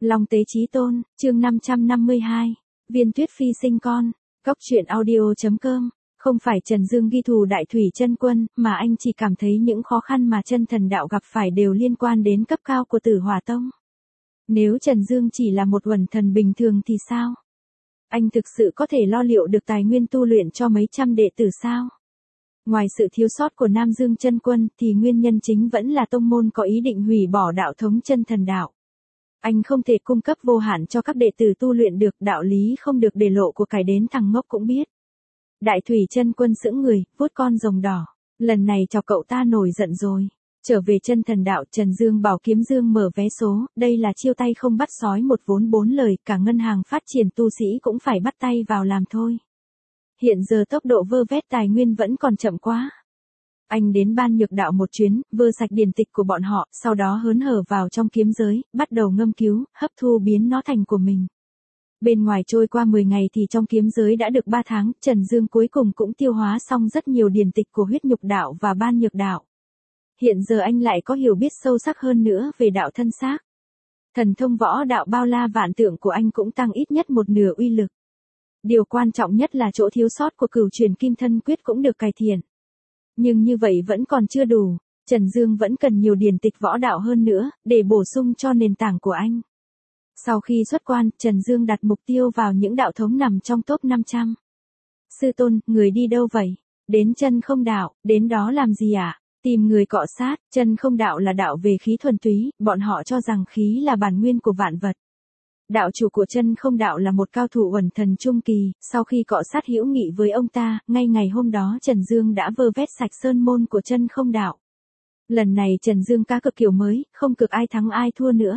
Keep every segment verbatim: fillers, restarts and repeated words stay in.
Long tế chí tôn, chương năm trăm năm mươi hai, Viên Tuyết Phi sinh con, Cóc truyện audio chấm com. Không phải Trần Dương ghi thù Đại Thủy Chân Quân, mà anh chỉ cảm thấy những khó khăn mà chân thần đạo gặp phải đều liên quan đến cấp cao của Tử Hỏa Tông. Nếu Trần Dương chỉ là một uẩn thần bình thường thì sao? Anh thực sự có thể lo liệu được tài nguyên tu luyện cho mấy trăm đệ tử sao? Ngoài sự thiếu sót của Nam Dương Chân Quân thì nguyên nhân chính vẫn là tông môn có ý định hủy bỏ đạo thống chân thần đạo. Anh không thể cung cấp vô hạn cho các đệ tử tu luyện được, đạo lý không được để lộ của cải đến thằng ngốc cũng biết. Đại Thủy Chân Quân sững người, vuốt con rồng đỏ, lần này cho cậu ta nổi giận rồi. Trở về chân thần đạo, Trần Dương bảo Kiếm Dương mở vé số, đây là chiêu tay không bắt sói một vốn bốn lời, cả ngân hàng phát triển tu sĩ cũng phải bắt tay vào làm thôi. Hiện giờ tốc độ vơ vét tài nguyên vẫn còn chậm quá. Anh đến ban nhược đạo một chuyến, vơ sạch điển tịch của bọn họ, sau đó hớn hở vào trong kiếm giới, bắt đầu ngâm cứu, hấp thu biến nó thành của mình. Bên ngoài trôi qua mười ngày thì trong kiếm giới đã được ba tháng, Trần Dương cuối cùng cũng tiêu hóa xong rất nhiều điển tịch của huyết nhục đạo và ban nhược đạo. Hiện giờ anh lại có hiểu biết sâu sắc hơn nữa về đạo thân xác. Thần thông võ đạo bao la vạn tượng của anh cũng tăng ít nhất một nửa uy lực. Điều quan trọng nhất là chỗ thiếu sót của cửu truyền kim thân quyết cũng được cải thiện. Nhưng như vậy vẫn còn chưa đủ, Trần Dương vẫn cần nhiều điển tịch võ đạo hơn nữa, để bổ sung cho nền tảng của anh. Sau khi xuất quan, Trần Dương đặt mục tiêu vào những đạo thống nằm trong top năm trăm. Sư tôn, người đi đâu vậy? Đến chân không đạo, đến đó làm gì ạ? À? Tìm người cọ sát, chân không đạo là đạo về khí thuần túy, bọn họ cho rằng khí là bản nguyên của vạn vật. Đạo chủ của chân không đạo là một cao thủ uẩn thần trung kỳ, sau khi cọ sát hữu nghị với ông ta, ngay ngày hôm đó Trần Dương đã vơ vét sạch sơn môn của chân không đạo. Lần này Trần Dương cá cực kiểu mới, không cực ai thắng ai thua nữa.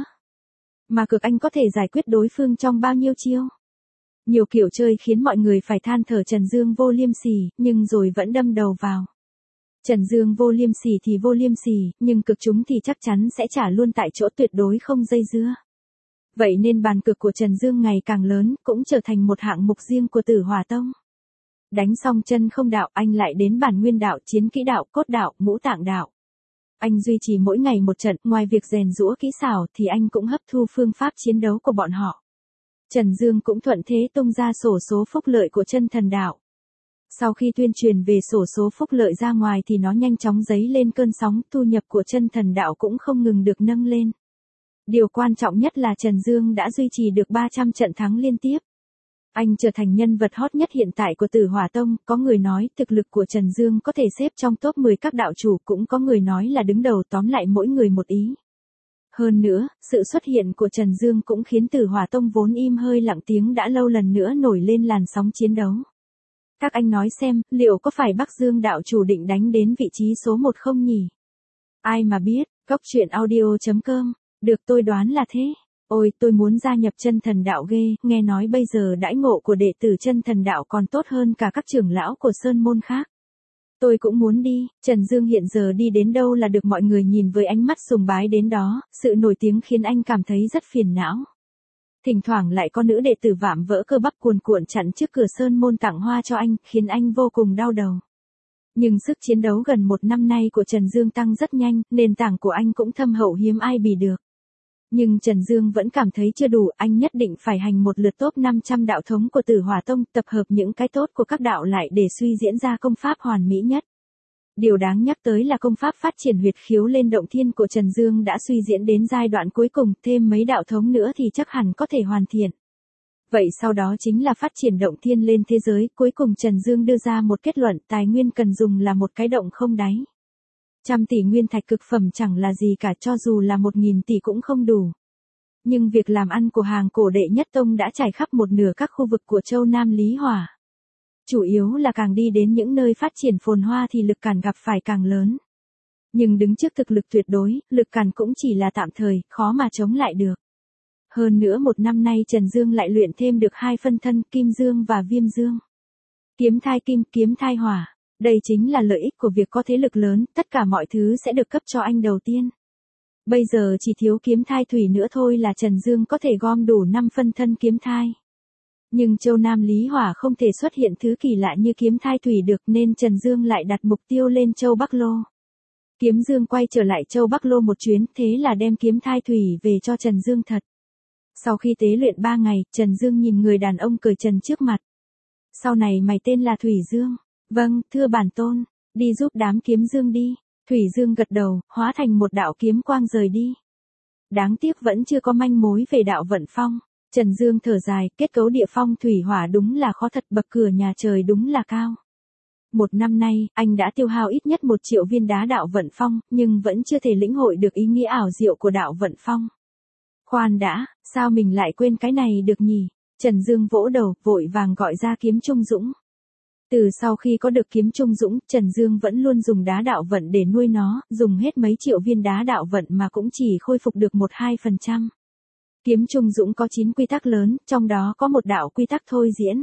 Mà cực anh có thể giải quyết đối phương trong bao nhiêu chiêu. Nhiều kiểu chơi khiến mọi người phải than thở Trần Dương vô liêm sỉ, nhưng rồi vẫn đâm đầu vào. Trần Dương vô liêm sỉ thì vô liêm sỉ, nhưng cực chúng thì chắc chắn sẽ trả luôn tại chỗ, tuyệt đối không dây dưa. Vậy nên bàn cực của Trần Dương ngày càng lớn, cũng trở thành một hạng mục riêng của Tử Hỏa Tông. Đánh xong chân không đạo, anh lại đến bản nguyên đạo, chiến kỹ đạo, cốt đạo, ngũ tạng đạo. Anh duy trì mỗi ngày một trận, ngoài việc rèn giũa kỹ xảo thì anh cũng hấp thu phương pháp chiến đấu của bọn họ. Trần Dương cũng thuận thế tung ra sổ số phúc lợi của chân thần đạo. Sau khi tuyên truyền về sổ số phúc lợi ra ngoài thì nó nhanh chóng dấy lên cơn sóng, thu nhập của chân thần đạo cũng không ngừng được nâng lên. Điều quan trọng nhất là Trần Dương đã duy trì được ba trăm trận thắng liên tiếp. Anh trở thành nhân vật hot nhất hiện tại của Tử Hỏa Tông, có người nói thực lực của Trần Dương có thể xếp trong top mười các đạo chủ, cũng có người nói là đứng đầu, tóm lại mỗi người một ý. Hơn nữa, sự xuất hiện của Trần Dương cũng khiến Tử Hỏa Tông vốn im hơi lặng tiếng đã lâu lần nữa nổi lên làn sóng chiến đấu. Các anh nói xem, liệu có phải Bắc Dương đạo chủ định đánh đến vị trí số một không nhỉ? Ai mà biết, Cóc truyện audio chấm com. Được, tôi đoán là thế. Ôi, tôi muốn gia nhập chân thần đạo ghê, nghe nói bây giờ đãi ngộ của đệ tử chân thần đạo còn tốt hơn cả các trưởng lão của sơn môn khác. Tôi cũng muốn đi. Trần Dương hiện giờ đi đến đâu là được mọi người nhìn với ánh mắt sùng bái đến đó, sự nổi tiếng khiến anh cảm thấy rất phiền não. Thỉnh thoảng lại có nữ đệ tử vạm vỡ cơ bắp cuồn cuộn chặn trước cửa sơn môn tặng hoa cho anh, khiến anh vô cùng đau đầu. Nhưng sức chiến đấu gần một năm nay của Trần Dương tăng rất nhanh, nền tảng của anh cũng thâm hậu hiếm ai bì được. Nhưng Trần Dương vẫn cảm thấy chưa đủ, anh nhất định phải hành một lượt top năm trăm đạo thống của Tử Hỏa Tông, tập hợp những cái tốt của các đạo lại để suy diễn ra công pháp hoàn mỹ nhất. Điều đáng nhắc tới là công pháp phát triển huyệt khiếu lên động thiên của Trần Dương đã suy diễn đến giai đoạn cuối cùng, thêm mấy đạo thống nữa thì chắc hẳn có thể hoàn thiện. Vậy sau đó chính là phát triển động thiên lên thế giới, cuối cùng Trần Dương đưa ra một kết luận, tài nguyên cần dùng là một cái động không đáy. Trăm tỷ nguyên thạch cực phẩm chẳng là gì cả, cho dù là một nghìn tỷ cũng không đủ. Nhưng việc làm ăn của hàng cổ đệ nhất tông đã trải khắp một nửa các khu vực của châu Nam Lý Hỏa. Chủ yếu là càng đi đến những nơi phát triển phồn hoa thì lực cản gặp phải càng lớn. Nhưng đứng trước thực lực tuyệt đối, lực cản cũng chỉ là tạm thời, khó mà chống lại được. Hơn nữa một năm nay Trần Dương lại luyện thêm được hai phân thân, Kim Dương và Viêm Dương. Kiếm thai kim, kiếm thai hỏa. Đây chính là lợi ích của việc có thế lực lớn, tất cả mọi thứ sẽ được cấp cho anh đầu tiên. Bây giờ chỉ thiếu kiếm thai thủy nữa thôi là Trần Dương có thể gom đủ năm phân thân kiếm thai. Nhưng châu Nam Lý Hỏa không thể xuất hiện thứ kỳ lạ như kiếm thai thủy được, nên Trần Dương lại đặt mục tiêu lên châu Bắc Lô. Kiếm Dương quay trở lại châu Bắc Lô một chuyến, thế là đem kiếm thai thủy về cho Trần Dương thật. Sau khi tế luyện ba ngày, Trần Dương nhìn người đàn ông cởi trần trước mặt. Sau này mày tên là Thủy Dương. Vâng, thưa bản tôn, đi giúp đám kiếm dương đi. Thủy Dương gật đầu, hóa thành một đạo kiếm quang rời đi. Đáng tiếc vẫn chưa có manh mối về đạo vận phong. Trần Dương thở dài, kết cấu địa phong thủy hỏa đúng là khó thật, bậc cửa nhà trời đúng là cao. Một năm nay, anh đã tiêu hao ít nhất một triệu viên đá đạo vận phong, nhưng vẫn chưa thể lĩnh hội được ý nghĩa ảo diệu của đạo vận phong. Khoan đã, sao mình lại quên cái này được nhỉ? Trần Dương vỗ đầu, vội vàng gọi ra kiếm Trung Dũng. Từ sau khi có được kiếm Trung Dũng, Trần Dương vẫn luôn dùng đá đạo vận để nuôi nó, dùng hết mấy triệu viên đá đạo vận mà cũng chỉ khôi phục được một hai phần trăm. Kiếm Trung Dũng có chín quy tắc lớn, trong đó có một đạo quy tắc thôi diễn.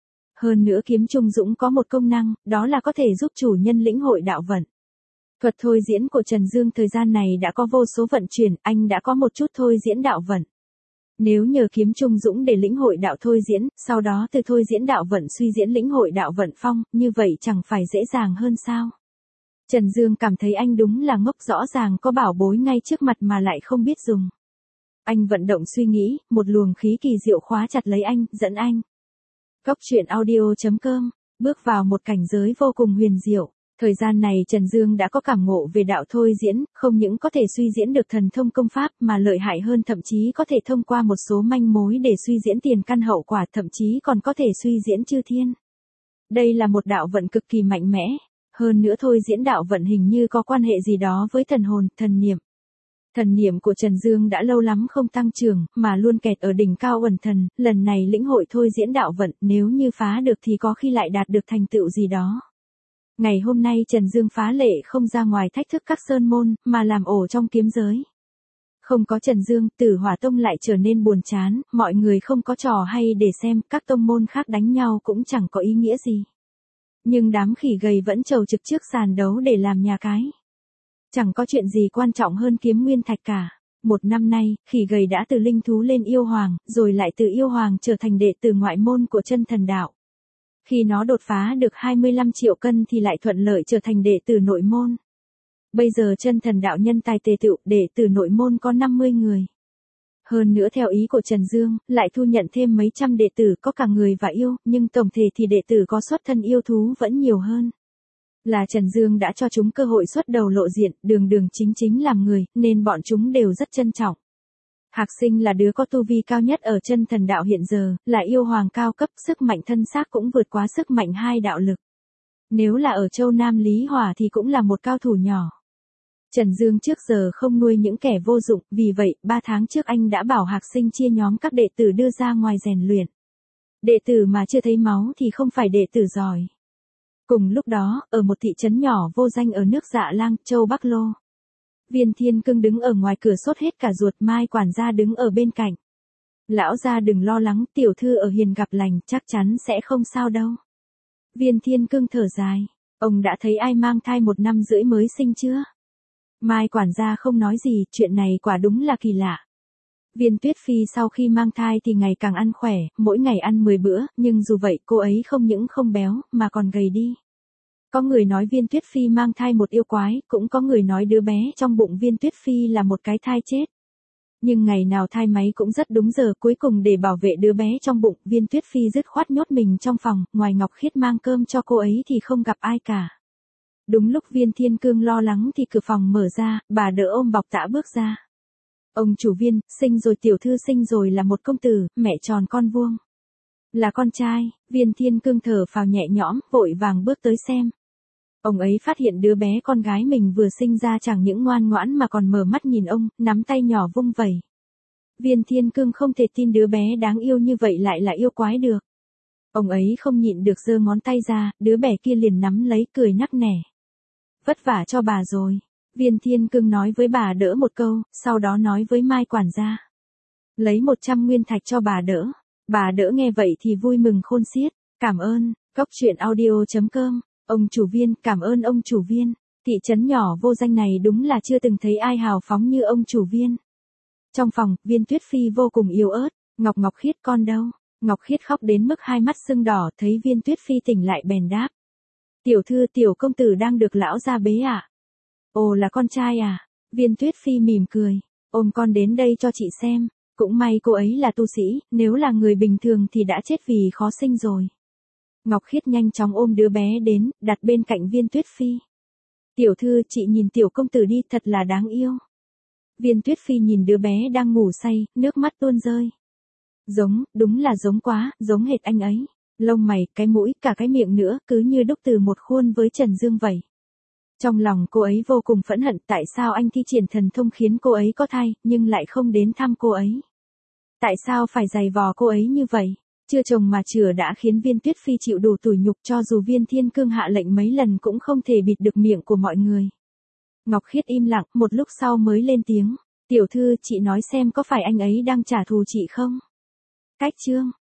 Hơn nữa kiếm Trung Dũng có một công năng, đó là có thể giúp chủ nhân lĩnh hội đạo vận. Thuật thôi diễn của Trần Dương thời gian này đã có vô số vận chuyển, anh đã có một chút thôi diễn đạo vận. Nếu nhờ kiếm Trung Dũng để lĩnh hội đạo thôi diễn, sau đó từ thôi diễn đạo vận suy diễn lĩnh hội đạo vận phong, như vậy chẳng phải dễ dàng hơn sao? Trần Dương cảm thấy anh đúng là ngốc, rõ ràng có bảo bối ngay trước mặt mà lại không biết dùng. Anh vận động suy nghĩ, một luồng khí kỳ diệu khóa chặt lấy anh, dẫn anh. Góc truyện audio chấm com, bước vào một cảnh giới vô cùng huyền diệu. Thời gian này Trần Dương đã có cảm ngộ về đạo thôi diễn, không những có thể suy diễn được thần thông công pháp mà lợi hại hơn, thậm chí có thể thông qua một số manh mối để suy diễn tiền căn hậu quả, thậm chí còn có thể suy diễn chư thiên. Đây là một đạo vận cực kỳ mạnh mẽ, hơn nữa thôi diễn đạo vận hình như có quan hệ gì đó với thần hồn, thần niệm. Thần niệm của Trần Dương đã lâu lắm không tăng trưởng, mà luôn kẹt ở đỉnh cao uẩn thần, lần này lĩnh hội thôi diễn đạo vận, nếu như phá được thì có khi lại đạt được thành tựu gì đó. Ngày hôm nay Trần Dương phá lệ không ra ngoài thách thức các sơn môn, mà làm ổ trong kiếm giới. Không có Trần Dương, Tử Hỏa Tông lại trở nên buồn chán, mọi người không có trò hay để xem, các tông môn khác đánh nhau cũng chẳng có ý nghĩa gì. Nhưng đám khỉ gầy vẫn trầu trực trước sàn đấu để làm nhà cái. Chẳng có chuyện gì quan trọng hơn kiếm nguyên thạch cả. Một năm nay, khỉ gầy đã từ linh thú lên yêu hoàng, rồi lại từ yêu hoàng trở thành đệ tử ngoại môn của chân thần đạo. Khi nó đột phá được hai mươi lăm triệu cân thì lại thuận lợi trở thành đệ tử nội môn. Bây giờ chân thần đạo nhân tài tề tựu, đệ tử nội môn có năm mươi người. Hơn nữa theo ý của Trần Dương, lại thu nhận thêm mấy trăm đệ tử, có cả người và yêu, nhưng tổng thể thì đệ tử có xuất thân yêu thú vẫn nhiều hơn. Là Trần Dương đã cho chúng cơ hội xuất đầu lộ diện, đường đường chính chính làm người, nên bọn chúng đều rất trân trọng. Hạc Sinh là đứa có tu vi cao nhất ở chân thần đạo hiện giờ, là yêu hoàng cao cấp, sức mạnh thân xác cũng vượt quá sức mạnh hai đạo lực. Nếu là ở châu Nam Lý Hòa thì cũng là một cao thủ nhỏ. Trần Dương trước giờ không nuôi những kẻ vô dụng, vì vậy, ba tháng trước anh đã bảo Hạc Sinh chia nhóm các đệ tử đưa ra ngoài rèn luyện. Đệ tử mà chưa thấy máu thì không phải đệ tử giỏi. Cùng lúc đó, ở một thị trấn nhỏ vô danh ở nước Dạ Lang, châu Bắc Lô. Viên Thiên Cương đứng ở ngoài cửa sốt hết cả ruột, Mai quản gia đứng ở bên cạnh. Lão gia đừng lo lắng, tiểu thư ở hiền gặp lành, chắc chắn sẽ không sao đâu. Viên Thiên Cương thở dài, ông đã thấy ai mang thai một năm rưỡi mới sinh chưa? Mai quản gia không nói gì, chuyện này quả đúng là kỳ lạ. Viên Tuyết Phi sau khi mang thai thì ngày càng ăn khỏe, mỗi ngày ăn mười bữa, nhưng dù vậy cô ấy không những không béo, mà còn gầy đi. Có người nói Viên Tuyết Phi mang thai một yêu quái, cũng có người nói đứa bé trong bụng Viên Tuyết Phi là một cái thai chết. Nhưng ngày nào thai máy cũng rất đúng giờ, cuối cùng để bảo vệ đứa bé trong bụng, Viên Tuyết Phi dứt khoát nhốt mình trong phòng, ngoài Ngọc Khiết mang cơm cho cô ấy thì không gặp ai cả. Đúng lúc Viên Thiên Cương lo lắng thì cửa phòng mở ra, bà đỡ ôm bọc tã bước ra. Ông chủ Viên, sinh rồi, tiểu thư sinh rồi, là một công tử, mẹ tròn con vuông. Là con trai. Viên Thiên Cương thở phào nhẹ nhõm, vội vàng bước tới xem. Ông ấy phát hiện đứa bé con gái mình vừa sinh ra chẳng những ngoan ngoãn mà còn mở mắt nhìn ông, nắm tay nhỏ vung vẩy. Viên Thiên Cương không thể tin đứa bé đáng yêu như vậy lại là yêu quái được. Ông ấy không nhịn được giơ ngón tay ra, đứa bé kia liền nắm lấy, cười nắc nẻ. Vất vả cho bà rồi. Viên Thiên Cương nói với bà đỡ một câu, sau đó nói với Mai quản gia. Lấy một trăm nguyên thạch cho bà đỡ. Bà đỡ nghe vậy thì vui mừng khôn xiết. Cảm ơn. Góc truyện audio chấm com. Ông chủ Viên, cảm ơn ông chủ Viên. Thị trấn nhỏ vô danh này đúng là chưa từng thấy ai hào phóng như ông chủ Viên. Trong phòng, Viên Tuyết Phi vô cùng yếu ớt. Ngọc Ngọc Khiết con đâu? Ngọc Khiết khóc đến mức hai mắt sưng đỏ, thấy Viên Tuyết Phi tỉnh lại bèn đáp. Tiểu thư, tiểu công tử đang được lão gia bế ạ. À? Ồ, là con trai à? Viên Tuyết Phi mỉm cười. Ôm con đến đây cho chị xem. Cũng may cô ấy là tu sĩ, nếu là người bình thường thì đã chết vì khó sinh rồi. Ngọc Khiết nhanh chóng ôm đứa bé đến, đặt bên cạnh Viên Tuyết Phi. Tiểu thư, chị nhìn tiểu công tử đi, thật là đáng yêu. Viên Tuyết Phi nhìn đứa bé đang ngủ say, nước mắt tuôn rơi. Giống, đúng là giống quá, giống hệt anh ấy. Lông mày, cái mũi, cả cái miệng nữa, cứ như đúc từ một khuôn với Trần Dương vậy. Trong lòng cô ấy vô cùng phẫn hận, tại sao anh thi triển thần thông khiến cô ấy có thai, nhưng lại không đến thăm cô ấy. Tại sao phải giày vò cô ấy như vậy? Chưa chồng mà chửa đã khiến Viên Tuyết Phi chịu đủ tủi nhục, cho dù Viên Thiên Cương hạ lệnh mấy lần cũng không thể bịt được miệng của mọi người. Ngọc Khiết im lặng, một lúc sau mới lên tiếng. Tiểu thư, chị nói xem có phải anh ấy đang trả thù chị không? Cách chương